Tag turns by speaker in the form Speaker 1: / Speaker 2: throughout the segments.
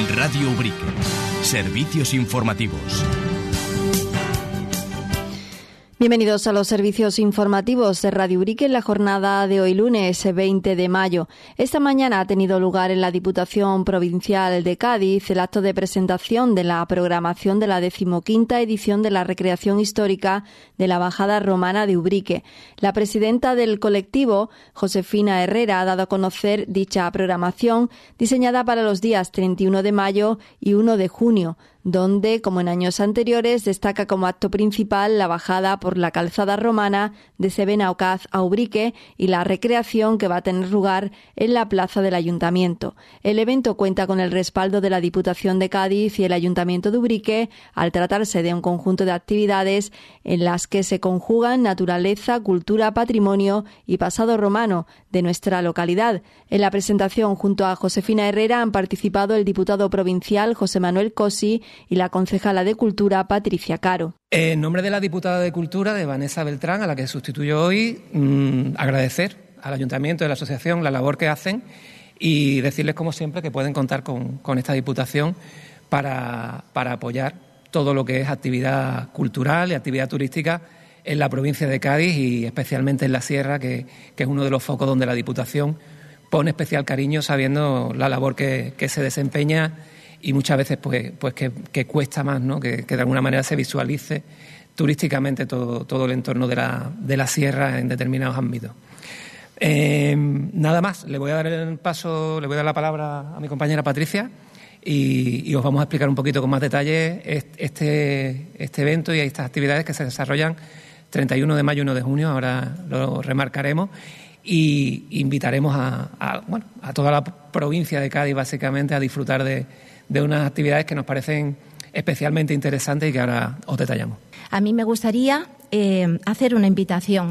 Speaker 1: Radio Ubrique. Servicios informativos.
Speaker 2: Bienvenidos a los servicios informativos de Radio Ubrique en la jornada de hoy lunes 20 de mayo. Esta mañana ha tenido lugar en la Diputación Provincial de Cádiz el acto de presentación de la programación de la 15ª edición de la recreación histórica de la Bajada Romana de Ubrique. La presidenta del colectivo, Josefina Herrera, ha dado a conocer dicha programación diseñada para los días 31 de mayo y 1 de junio, donde, como en años anteriores, destaca como acto principal la bajada por la calzada romana de Sebenaocaz a Ubrique y la recreación que va a tener lugar en la plaza del Ayuntamiento. El evento cuenta con el respaldo de la Diputación de Cádiz y el Ayuntamiento de Ubrique, al tratarse de un conjunto de actividades en las que se conjugan naturaleza, cultura, patrimonio y pasado romano de nuestra localidad. En la presentación, junto a Josefina Herrera, han participado el diputado provincial José Manuel Cosi y la concejala de Cultura, Patricia Caro.
Speaker 3: En nombre de la diputada de Cultura, de Vanessa Beltrán, a la que sustituyo hoy, agradecer al Ayuntamiento y a la asociación la labor que hacen y decirles, como siempre, que pueden contar con esta Diputación para apoyar todo lo que es actividad cultural y actividad turística en la provincia de Cádiz y especialmente en la Sierra, que es uno de los focos donde la Diputación pone especial cariño, sabiendo la labor que se desempeña y muchas veces pues que cuesta más, ¿no? Que de alguna manera se visualice turísticamente todo el entorno de la sierra en determinados ámbitos. Nada más, le voy a dar la palabra a mi compañera Patricia y os vamos a explicar un poquito con más detalle este evento y estas actividades que se desarrollan 31 de mayo y 1 de junio, ahora lo remarcaremos. Y invitaremos a toda la provincia de Cádiz, básicamente, a disfrutar de unas actividades que nos parecen especialmente interesantes y que ahora os detallamos.
Speaker 4: A mí me gustaría hacer una invitación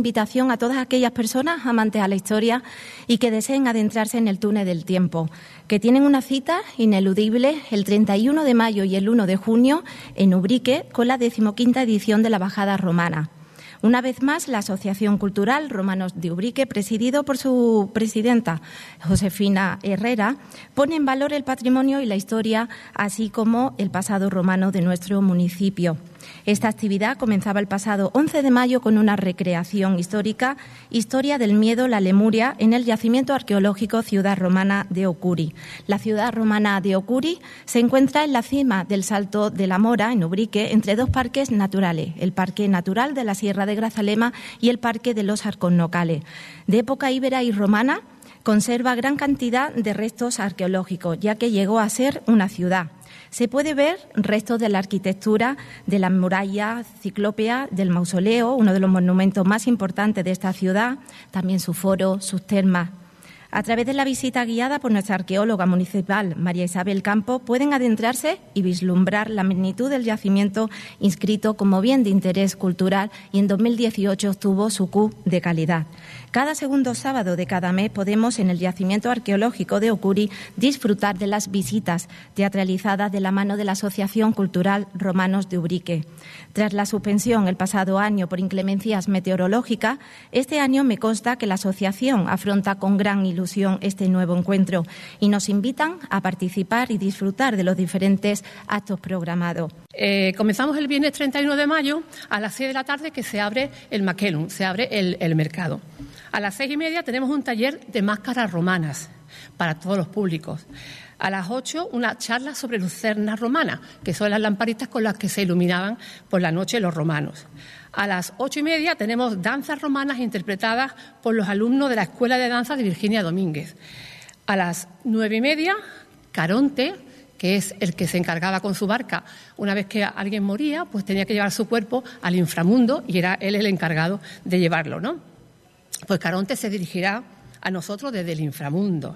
Speaker 4: a todas aquellas personas amantes a la historia y que deseen adentrarse en el túnel del tiempo, que tienen una cita ineludible el 31 de mayo y el 1 de junio en Ubrique con la 15ª edición de la Bajada Romana. Una vez más, la Asociación Cultural Romanos de Ubrique, presidido por su presidenta, Josefina Herrera, pone en valor el patrimonio y la historia, así como el pasado romano de nuestro municipio. Esta actividad comenzaba el pasado 11 de mayo con una recreación histórica, Historia del Miedo, la Lemuria, en el yacimiento arqueológico Ciudad Romana de Ocuri. La ciudad romana de Ocuri se encuentra en la cima del Salto de la Mora, en Ubrique, entre dos parques naturales, el Parque Natural de la Sierra de Grazalema y el Parque de los Arconocales. De época íbera y romana, conserva gran cantidad de restos arqueológicos, ya que llegó a ser una ciudad. Se puede ver restos de la arquitectura de la muralla ciclópea, del mausoleo, uno de los monumentos más importantes de esta ciudad, también su foro, sus termas. A través de la visita guiada por nuestra arqueóloga municipal, María Isabel Campo, pueden adentrarse y vislumbrar la magnitud del yacimiento inscrito como bien de interés cultural y en 2018 obtuvo su Q de calidad. Cada segundo sábado de cada mes podemos, en el yacimiento arqueológico de Ocuri, disfrutar de las visitas teatralizadas de la mano de la Asociación Cultural Romanos de Ubrique. Tras la suspensión el pasado año por inclemencias meteorológicas, este año me consta que la asociación afronta con gran ilusión este nuevo encuentro y nos invitan a participar y disfrutar de los diferentes actos programados.
Speaker 5: Comenzamos el viernes 31 de mayo a las 6 de la tarde, que se abre el Maquelum, se abre el mercado. A las 6:30 tenemos un taller de máscaras romanas para todos los públicos. A las 8, una charla sobre lucernas romanas, que son las lamparitas con las que se iluminaban por la noche los romanos. A las 8:30 tenemos danzas romanas interpretadas por los alumnos de la Escuela de Danza de Virginia Domínguez. A las 9:30, Caronte, que es el que se encargaba con su barca, una vez que alguien moría, pues tenía que llevar su cuerpo al inframundo y era él el encargado de llevarlo, ¿no? Pues Caronte se dirigirá a nosotros desde el inframundo.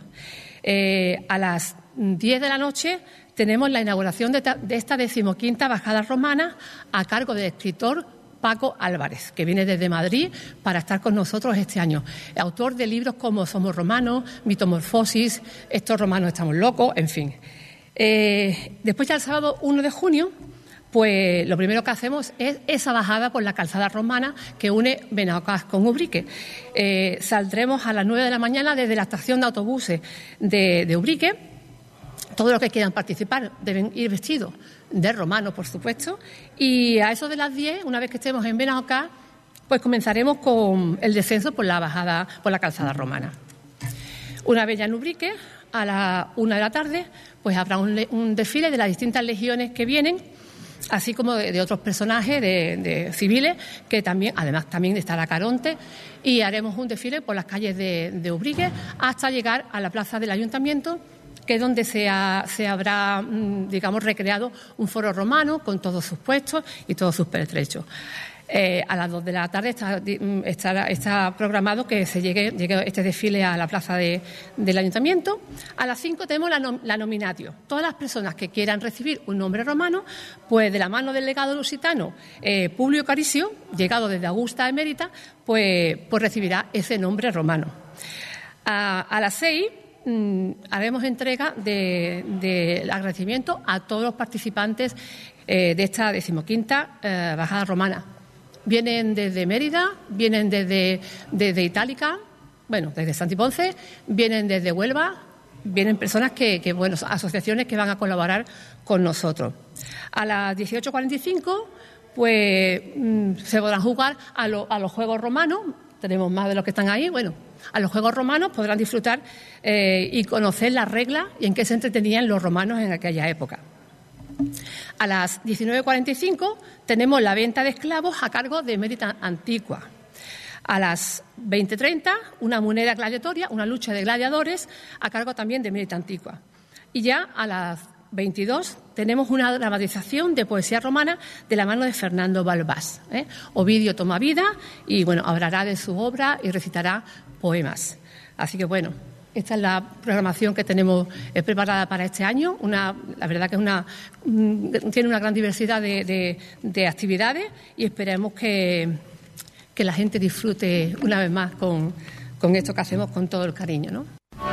Speaker 5: A las 10 de la noche tenemos la inauguración de esta 15ª Bajada Romana a cargo del escritor Paco Álvarez, que viene desde Madrid para estar con nosotros este año. Autor de libros como Somos Romanos, Mitomorfosis, Estos romanos estamos locos, en fin. Después ya el sábado 1 de junio, pues lo primero que hacemos es esa bajada por la calzada romana que une Benaocaz con Ubrique. Saldremos a las 9 de la mañana desde la estación de autobuses de Ubrique Todos los que quieran participar deben ir vestidos de romano, por supuesto, y a eso de las 10, una vez que estemos en Benajocá, pues comenzaremos con el descenso por la bajada, por la calzada romana. Una vez ya en Ubrique, a la 1 de la tarde, pues habrá un desfile de las distintas legiones que vienen, así como de otros personajes de civiles, que también, además también estará Caronte, y haremos un desfile por las calles de Ubrique hasta llegar a la plaza del Ayuntamiento, que es donde se habrá, digamos, recreado un foro romano con todos sus puestos y todos sus pertrechos. A las 2 de la tarde está programado que se llegue este desfile a la plaza del Ayuntamiento. A las 5 tenemos la nominatio. Todas las personas que quieran recibir un nombre romano, pues de la mano del legado lusitano Publio Caricio, llegado desde Augusta Emérita, pues recibirá ese nombre romano. A las 6 haremos entrega del agradecimiento a todos los participantes de esta 15ª bajada romana. Vienen desde Mérida, vienen desde Itálica, bueno, desde Santi Ponce, vienen desde Huelva, vienen personas asociaciones que van a colaborar con nosotros. A las 18:45, pues se podrán jugar a los Juegos Romanos. Tenemos más de los que están ahí, a los Juegos Romanos podrán disfrutar y conocer las reglas y en qué se entretenían los romanos en aquella época. A las 19:45 tenemos la venta de esclavos a cargo de Mérida Antigua. A las 20:30 una moneda gladiatoria, una lucha de gladiadores a cargo también de Mérida Antigua. Y ya a las 22 tenemos una dramatización de poesía romana de la mano de Fernando Balbás. Ovidio toma vida y hablará de su obra y recitará poemas. Así que esta es la programación que tenemos preparada para este año. La verdad que tiene una gran diversidad de actividades y esperemos que la gente disfrute una vez más con esto que hacemos con todo el cariño, ¿no?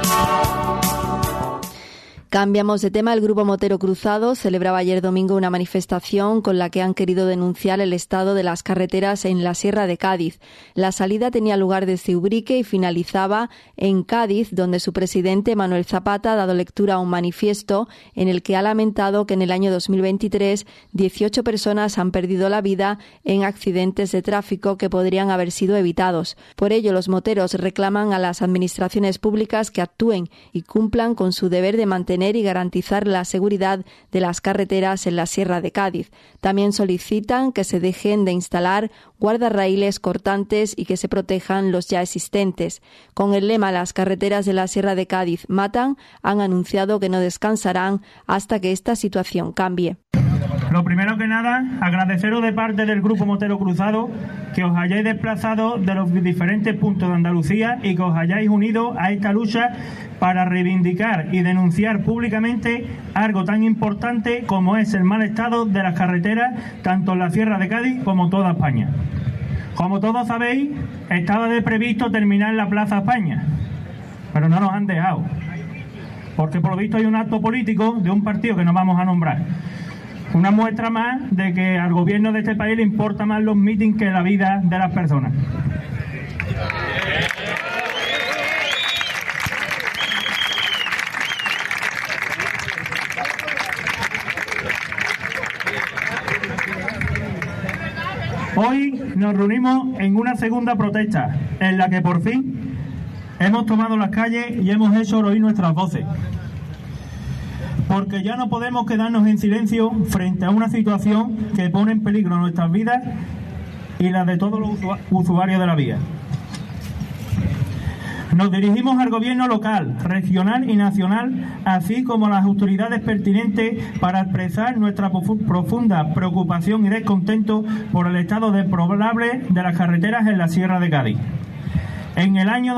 Speaker 2: Cambiamos de tema. El Grupo Motero Cruzado celebraba ayer domingo una manifestación con la que han querido denunciar el estado de las carreteras en la Sierra de Cádiz. La salida tenía lugar desde Ubrique y finalizaba en Cádiz, donde su presidente, Manuel Zapata, ha dado lectura a un manifiesto en el que ha lamentado que en el año 2023 18 personas han perdido la vida en accidentes de tráfico que podrían haber sido evitados. Por ello, los moteros reclaman a las administraciones públicas que actúen y cumplan con su deber de mantener y garantizar la seguridad de las carreteras en la Sierra de Cádiz. También solicitan que se dejen de instalar guardarraíles cortantes y que se protejan los ya existentes. Con el lema "Las carreteras de la Sierra de Cádiz matan", han anunciado que no descansarán hasta que esta situación cambie.
Speaker 6: Lo primero que nada, agradeceros de parte del Grupo Motero Cruzado que os hayáis desplazado de los diferentes puntos de Andalucía y que os hayáis unido a esta lucha para reivindicar y denunciar públicamente algo tan importante como es el mal estado de las carreteras, tanto en la Sierra de Cádiz como toda España. Como todos sabéis, estaba previsto terminar la Plaza España, pero no nos han dejado, porque por lo visto hay un acto político de un partido que no vamos a nombrar. Una muestra más de que al gobierno de este país le importa más los mítines que la vida de las personas. Hoy nos reunimos en una segunda protesta, en la que por fin hemos tomado las calles y hemos hecho oír nuestras voces. Porque ya no podemos quedarnos en silencio frente a una situación que pone en peligro nuestras vidas y las de todos los usuarios de la vía. Nos dirigimos al gobierno local, regional y nacional, así como a las autoridades pertinentes para expresar nuestra profunda preocupación y descontento por el estado deplorable de las carreteras en la Sierra de Cádiz. El año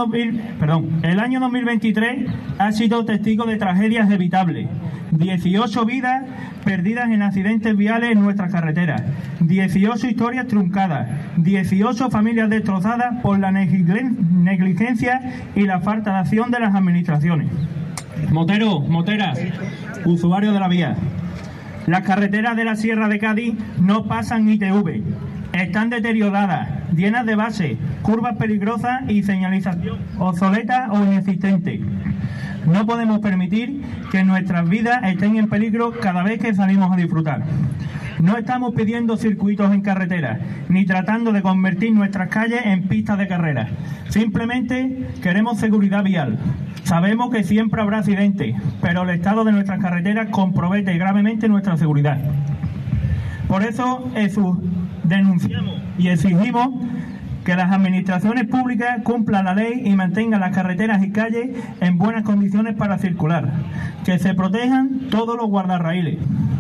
Speaker 6: 2023 ha sido testigo de tragedias evitables. 18 vidas perdidas en accidentes viales en nuestras carreteras, 18 historias truncadas, 18 familias destrozadas por la negligencia y la falta de acción de las administraciones. Moteros, moteras, usuarios de la vía, las carreteras de la Sierra de Cádiz no pasan ITV. Están deterioradas, llenas de bases, curvas peligrosas y señalización obsoleta o inexistente. No podemos permitir que nuestras vidas estén en peligro cada vez que salimos a disfrutar. No estamos pidiendo circuitos en carreteras, ni tratando de convertir nuestras calles en pistas de carreras. Simplemente queremos seguridad vial. Sabemos que siempre habrá accidentes, pero el estado de nuestras carreteras compromete gravemente nuestra seguridad. Por eso denunciamos y exigimos que las administraciones públicas cumplan la ley y mantengan las carreteras y calles en buenas condiciones para circular, que se protejan todos los guardarraíles.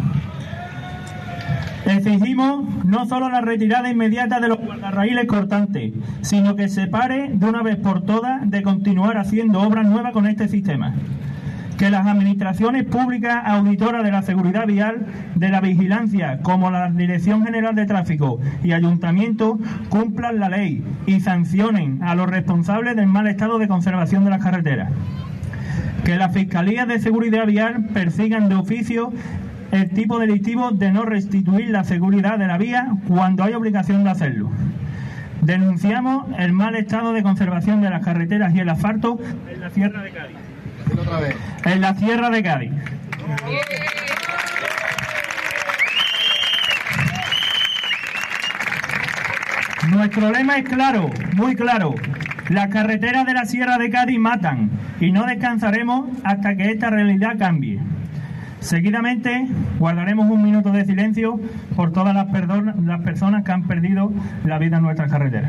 Speaker 6: Exigimos no solo la retirada inmediata de los guardarraíles cortantes, sino que se pare de una vez por todas de continuar haciendo obras nuevas con este sistema. Que las administraciones públicas auditoras de la seguridad vial, de la vigilancia, como la Dirección General de Tráfico y Ayuntamiento, cumplan la ley y sancionen a los responsables del mal estado de conservación de las carreteras. Que las Fiscalías de Seguridad Vial persigan de oficio el tipo delictivo de no restituir la seguridad de la vía cuando hay obligación de hacerlo. Denunciamos el mal estado de conservación de las carreteras y el asfalto en la Sierra de Cádiz. En la Sierra de Cádiz. Nuestro lema es claro, muy claro. Las carreteras de la Sierra de Cádiz matan y no descansaremos hasta que esta realidad cambie. Seguidamente guardaremos un minuto de silencio por todas las personas que han perdido la vida en nuestras carreteras.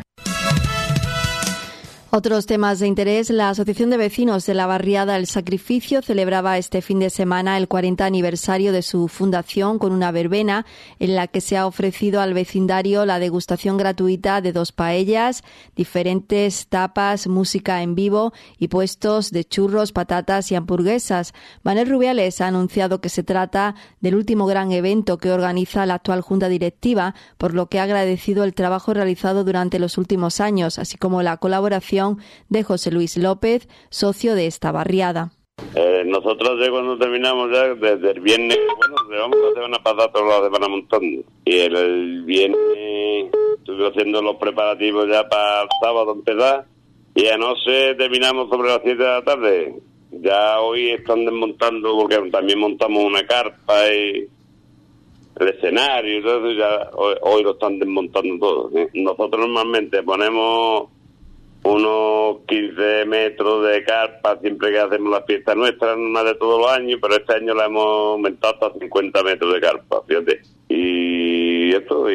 Speaker 2: Otros temas de interés. La Asociación de Vecinos de la Barriada El Sacrificio celebraba este fin de semana el 40 aniversario de su fundación con una verbena en la que se ha ofrecido al vecindario la degustación gratuita de 2 paellas, diferentes tapas, música en vivo y puestos de churros, patatas y hamburguesas. Manel Rubiales ha anunciado que se trata del último gran evento que organiza la actual Junta Directiva, por lo que ha agradecido el trabajo realizado durante los últimos años, así como la colaboración de José Luis López, socio de esta barriada.
Speaker 7: Nosotros ya cuando terminamos ya desde el viernes, llevamos la semana pasada toda la semana montando, y el viernes estuve haciendo los preparativos ya para el sábado empezar, y anoche terminamos sobre las 7 de la tarde. Ya hoy están desmontando, porque también montamos una carpa y el escenario y todo eso, ya hoy lo están desmontando todo. Nosotros normalmente ponemos unos 15 metros de carpa siempre que hacemos la fiesta nuestra, más de todos los años, pero este año la hemos aumentado hasta 50 metros de carpa, fíjate. Y esto,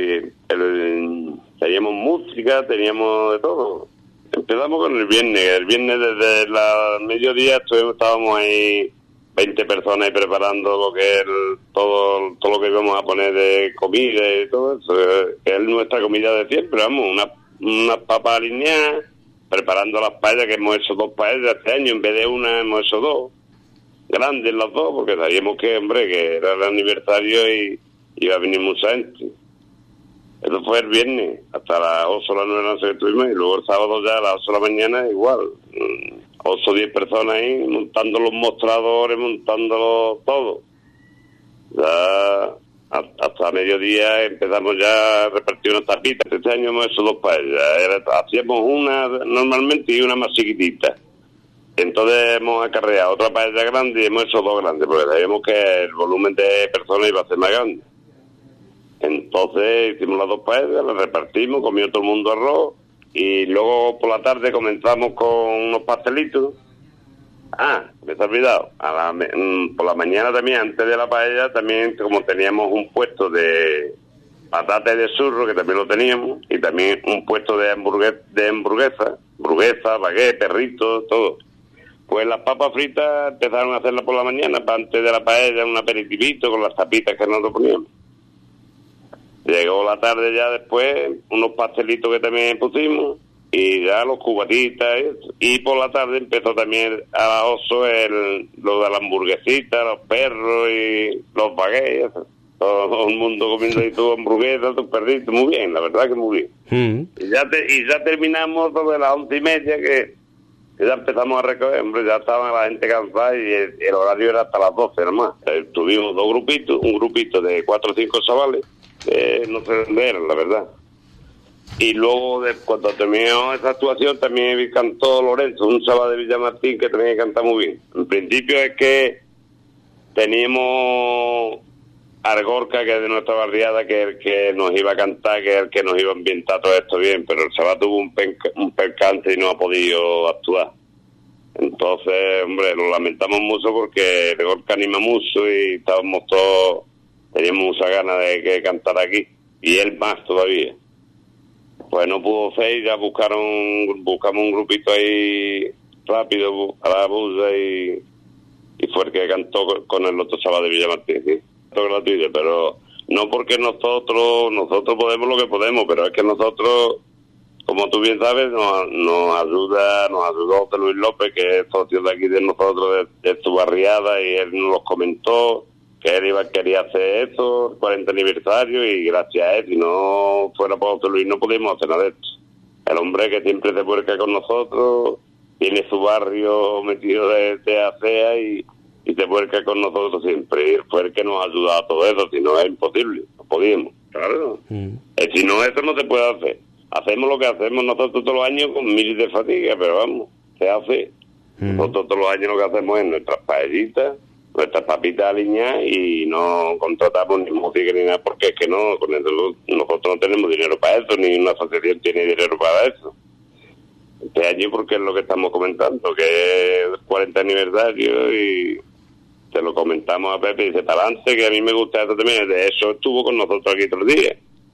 Speaker 7: teníamos música, teníamos de todo. Empezamos con el viernes desde el mediodía estábamos ahí 20 personas ahí preparando lo que es todo lo que íbamos a poner de comida y todo eso, que es nuestra comida de siempre, vamos, unas papas alineadas, preparando las paellas, que hemos hecho 2 paellas este año, en vez de una hemos hecho 2, grandes las 2, porque sabíamos que era el aniversario y iba a venir mucha gente. Eso fue el viernes, hasta las 8 o las 9 de la noche que estuvimos, y luego el sábado ya a las 8 de la mañana igual, 8 o 10 personas ahí, montando los mostradores, montándolo todo. Ya hasta mediodía empezamos ya a repartir unas tapitas. Este año hemos hecho 2 paellas. Hacíamos una normalmente y una más chiquitita. Entonces hemos acarreado otra paella grande y hemos hecho 2 grandes, porque sabíamos que el volumen de personas iba a ser más grande. Entonces hicimos las 2 paellas, las repartimos, comió todo el mundo arroz, y luego por la tarde comenzamos con unos pastelitos. Me he olvidado. Por la mañana también, antes de la paella, también como teníamos un puesto de patatas y de churro, que también lo teníamos, y también un puesto de hamburguesa, baguette, perritos, todo. Pues las papas fritas empezaron a hacerlas por la mañana, para antes de la paella, un aperitivito con las tapitas que nosotros poníamos. Llegó la tarde ya después, unos pastelitos que también pusimos, y ya los cubatitas, y por la tarde empezó también a las 8 lo de la hamburguesita, los perros y los baguettes, todo el mundo comiendo ahí tu hamburguesa, tus perritos, muy bien, la verdad que muy bien. Y ya terminamos sobre las 11:30, que ya empezamos a recoger, hombre, ya estaba la gente cansada y el horario era hasta las 12 nomás. Tuvimos 2 grupitos, un grupito de 4 o 5 chavales, no sé dónde eran, la verdad. Y luego, cuando terminó esa actuación, también cantó Lorenzo, un chaval de Villamartín que también canta muy bien. En principio es que teníamos al Gorka, que es de nuestra barriada, que es el que nos iba a cantar, que es el que nos iba a ambientar todo esto bien, pero el chaval tuvo un percance y no ha podido actuar. Entonces, hombre, lo lamentamos mucho porque el Gorka anima mucho y estábamos todos, teníamos mucha ganas de que cantara aquí, y él más todavía. Pues no pudo ser y ya buscamos un grupito ahí rápido a la bulla y fue el que cantó con el otro chaval de Villamartín, ¿sí? Todo gratuito, pero no porque nosotros podemos lo que podemos, pero es que nosotros, como tú bien sabes, nos ayudó José Luis López, que es socio de aquí de nosotros, de su barriada, y él nos comentó que él quería hacer esto, el 40 aniversario, y gracias a él, si no fuera por José Luis no podíamos hacer nada de esto. El hombre que siempre se vuelca con nosotros, tiene su barrio metido de ASEA y se vuelca con nosotros siempre. Y fue el que nos ha ayudado a todo eso, si no es imposible, no podíamos, claro. Si no, eso no se puede hacer. Hacemos lo que hacemos nosotros todos los años con miles de fatiga, pero vamos, se hace. Nosotros todos los años lo que hacemos es nuestras paellitas, nuestras papitas aliñadas, y no contratamos ni música ni nada, porque es que no, con eso nosotros no tenemos dinero para eso, ni una asociación tiene dinero para eso. Este año, porque es lo que estamos comentando, que es el 40 aniversario, y se lo comentamos a Pepe y dice, para adelante, que a mí me gusta eso también. De eso estuvo con nosotros aquí todos los días.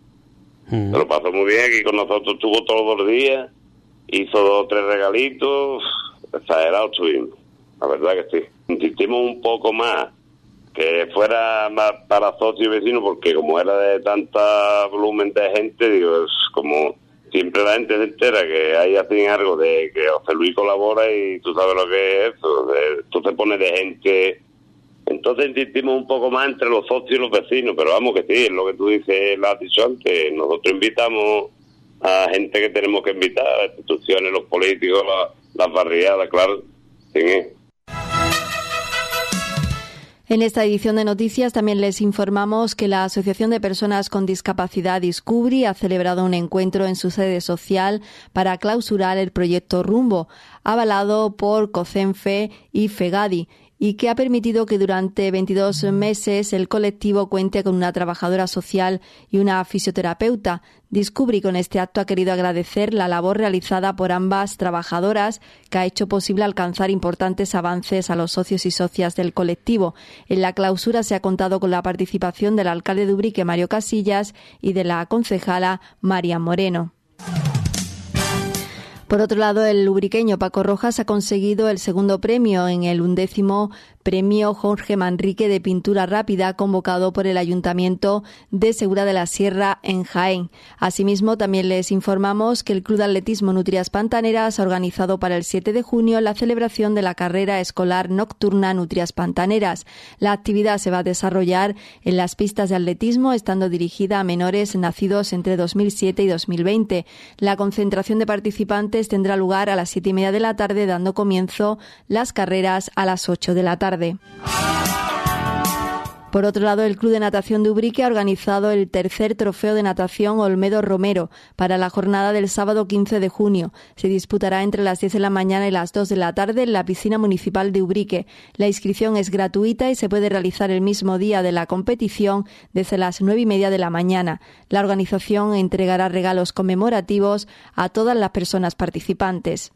Speaker 7: Se lo pasó muy bien aquí con nosotros, estuvo todos los días, hizo 2 o 3 regalitos, exagerados estuvimos, la verdad que sí. Insistimos un poco más, que fuera más para socios y vecinos, porque como era de tanta volumen de gente, digo, es como siempre la gente se entera que hay así algo de que José Luis colabora y tú sabes lo que es eso, tú te pones de gente. Entonces insistimos un poco más entre los socios y los vecinos, pero vamos que sí, es lo que tú dices, lo has dicho antes, nosotros invitamos a gente que tenemos que invitar, a las instituciones, los políticos, las barriadas, claro, sí.
Speaker 2: En esta edición de noticias también les informamos que la Asociación de Personas con Discapacidad Discubri ha celebrado un encuentro en su sede social para clausurar el proyecto Rumbo, avalado por COCENFE y FEGADI, y que ha permitido que durante 22 meses el colectivo cuente con una trabajadora social y una fisioterapeuta. Discubri con este acto ha querido agradecer la labor realizada por ambas trabajadoras, que ha hecho posible alcanzar importantes avances a los socios y socias del colectivo. En la clausura se ha contado con la participación del alcalde de Ubrique, Mario Casillas, y de la concejala María Moreno. Por otro lado, el ubriqueño Paco Rojas ha conseguido el segundo premio en el 11º Premio Jorge Manrique de Pintura Rápida, convocado por el Ayuntamiento de Segura de la Sierra en Jaén. Asimismo, también les informamos que el Club de Atletismo Nutrias Pantaneras ha organizado para el 7 de junio la celebración de la carrera escolar nocturna Nutrias Pantaneras. La actividad se va a desarrollar en las pistas de atletismo, estando dirigida a menores nacidos entre 2007 y 2020. La concentración de participantes tendrá lugar a las 7:30 de la tarde, dando comienzo las carreras a las 8 de la tarde. Por otro lado, el Club de Natación de Ubrique ha organizado el tercer trofeo de natación Olmedo Romero para la jornada del sábado 15 de junio. Se disputará entre las 10 de la mañana y las 2 de la tarde en la piscina municipal de Ubrique. La inscripción es gratuita y se puede realizar el mismo día de la competición desde las 9:30 de la mañana. La organización entregará regalos conmemorativos a todas las personas participantes.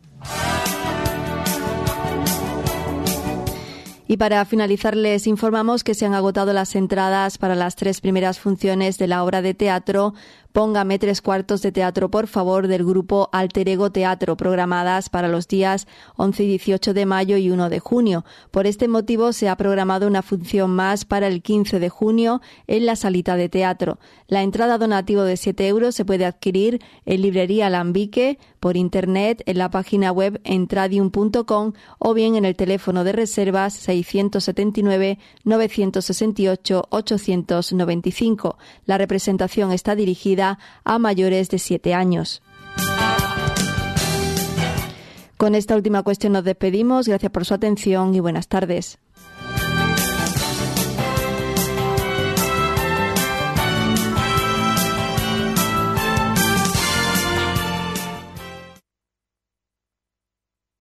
Speaker 2: Y para finalizar, les informamos que se han agotado las entradas para las 3 primeras funciones de la obra de teatro Póngame 3/4 de teatro, por favor, del grupo Alter Ego Teatro, programadas para los días 11 y 18 de mayo y 1 de junio. Por este motivo se ha programado una función más para el 15 de junio en la salita de teatro. La entrada donativo de 7 euros se puede adquirir en Librería Alambique, por internet, en la página web entradium.com o bien en el teléfono de reservas 679 968 895. La representación está dirigida a mayores de 7 años. Con esta última cuestión nos despedimos. Gracias por su atención y buenas tardes.